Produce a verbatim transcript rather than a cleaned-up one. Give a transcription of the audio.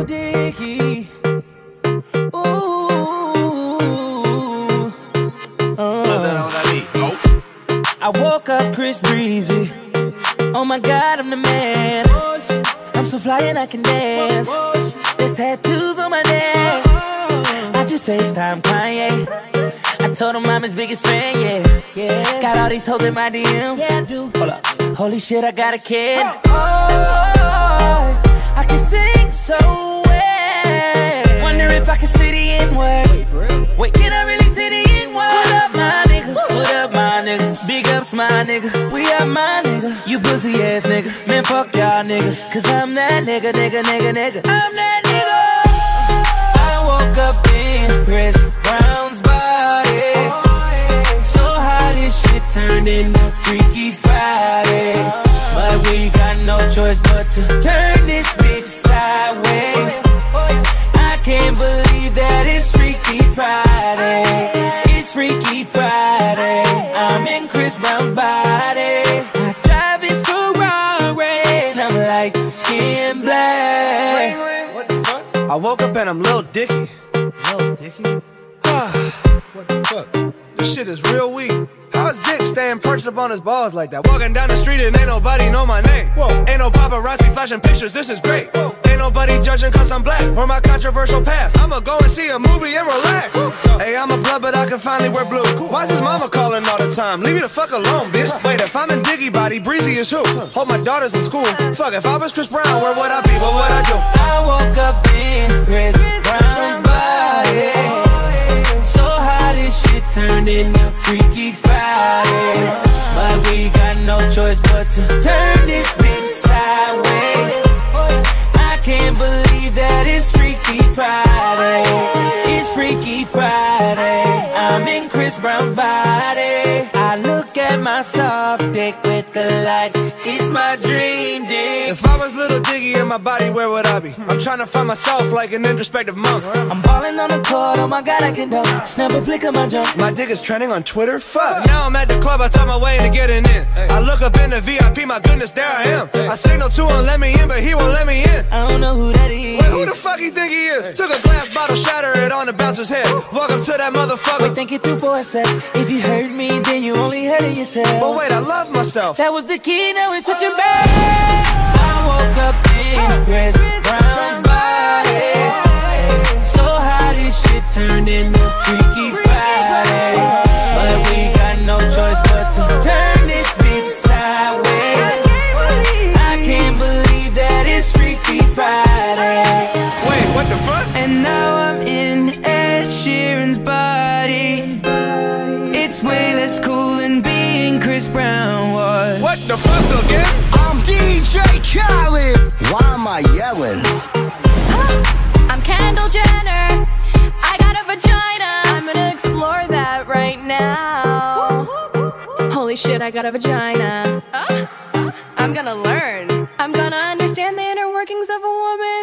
Lil Dicky. Ooh. Uh. I woke up Chris Breezy. Oh my God, I'm the man. I'm so fly and I can dance. There's tattoos on my neck. I just FaceTime Kanye. I told him I'm his biggest fan, yeah. Yeah. Got all these hoes in my D M. Yeah, I do. Hold up. Holy shit, I got a kid. Oh, I can sing so well. Wonder if I can see the N-word. Wait, can I really see the N-word? What up, my nigga? What up, my nigga? Big ups, my nigga. We are my nigga. You pussy ass nigga. Man, fuck y'all niggas. Cause I'm that nigga, nigga, nigga, nigga. I'm that nigga. I woke up in Chris Brown's body. So how this shit turned into Freaky Friday. But we got no choice but to turn this bitch sideways. I can't believe that it's Freaky Friday. It's Freaky Friday. I'm in Chris Brown's body. I drive his Ferrari and I'm like skin black. What the fuck? I woke up and I'm Lil Dicky. Lil Dicky? What the fuck? This shit is real weak. How's Dick staying perched up on his balls like that? Walking down the street and ain't nobody know my name. Whoa. Ain't no paparazzi flashing pictures, this is great. Whoa. Ain't nobody judging cause I'm black or my controversial past. I'ma go and see a movie and relax. Hey, I'm a blood but I can finally wear blue. Why's his mama calling all the time? Leave me the fuck alone, bitch. Wait, if I'm in Diggy body, Breezy is who? Hope my daughter's in school. Fuck, if I was Chris Brown, where would I be? What would I do? I woke up in Chris Brown's body. So how this shit turned into Freaky Friday. But we got no choice but to turn this bitch sideways. I can't believe that it's Freaky Friday. It's Freaky Friday. I'm in Chris Brown's body. I look at my soft dick with the light. It's my dream dick. If I was Little Diggy in my body, where would I be? I'm trying to find myself like an introspective monk. I'm balling on the court, oh my God, I can dunk. Snap a flick of my jump. My dick is trending on Twitter, fuck. Now I'm at the club, I talk my way into getting in. I look up in the V I P, my goodness, there I am. I signal to him, let me in, but he won't let me in. I don't know who that is. Wait, who the fuck you think he is? Took a glass bottle, shatter it on the bouncer's head. Walk up to that motherfucker. Wait, think it through for a sec. If you hurt me, then you only hurting yourself. But wait, I love myself. That was the key, now it's switching back. I woke up in Chris Brown's body. So how this shit turned into Freaky Friday. But we got no choice but to turn this bitch sideways. I can't believe that it's Freaky Friday. Wait, what the fuck? And now I'm in Ed Sheeran's body. It's way less cool than being Chris Brown was. What the fuck again? I'm D J Khaled. Why am I yelling? Huh? I'm Kendall Jenner. I got a vagina. I'm gonna explore that right now. Holy shit, I got a vagina. Uh, I'm gonna learn. I'm gonna understand the inner workings of a woman.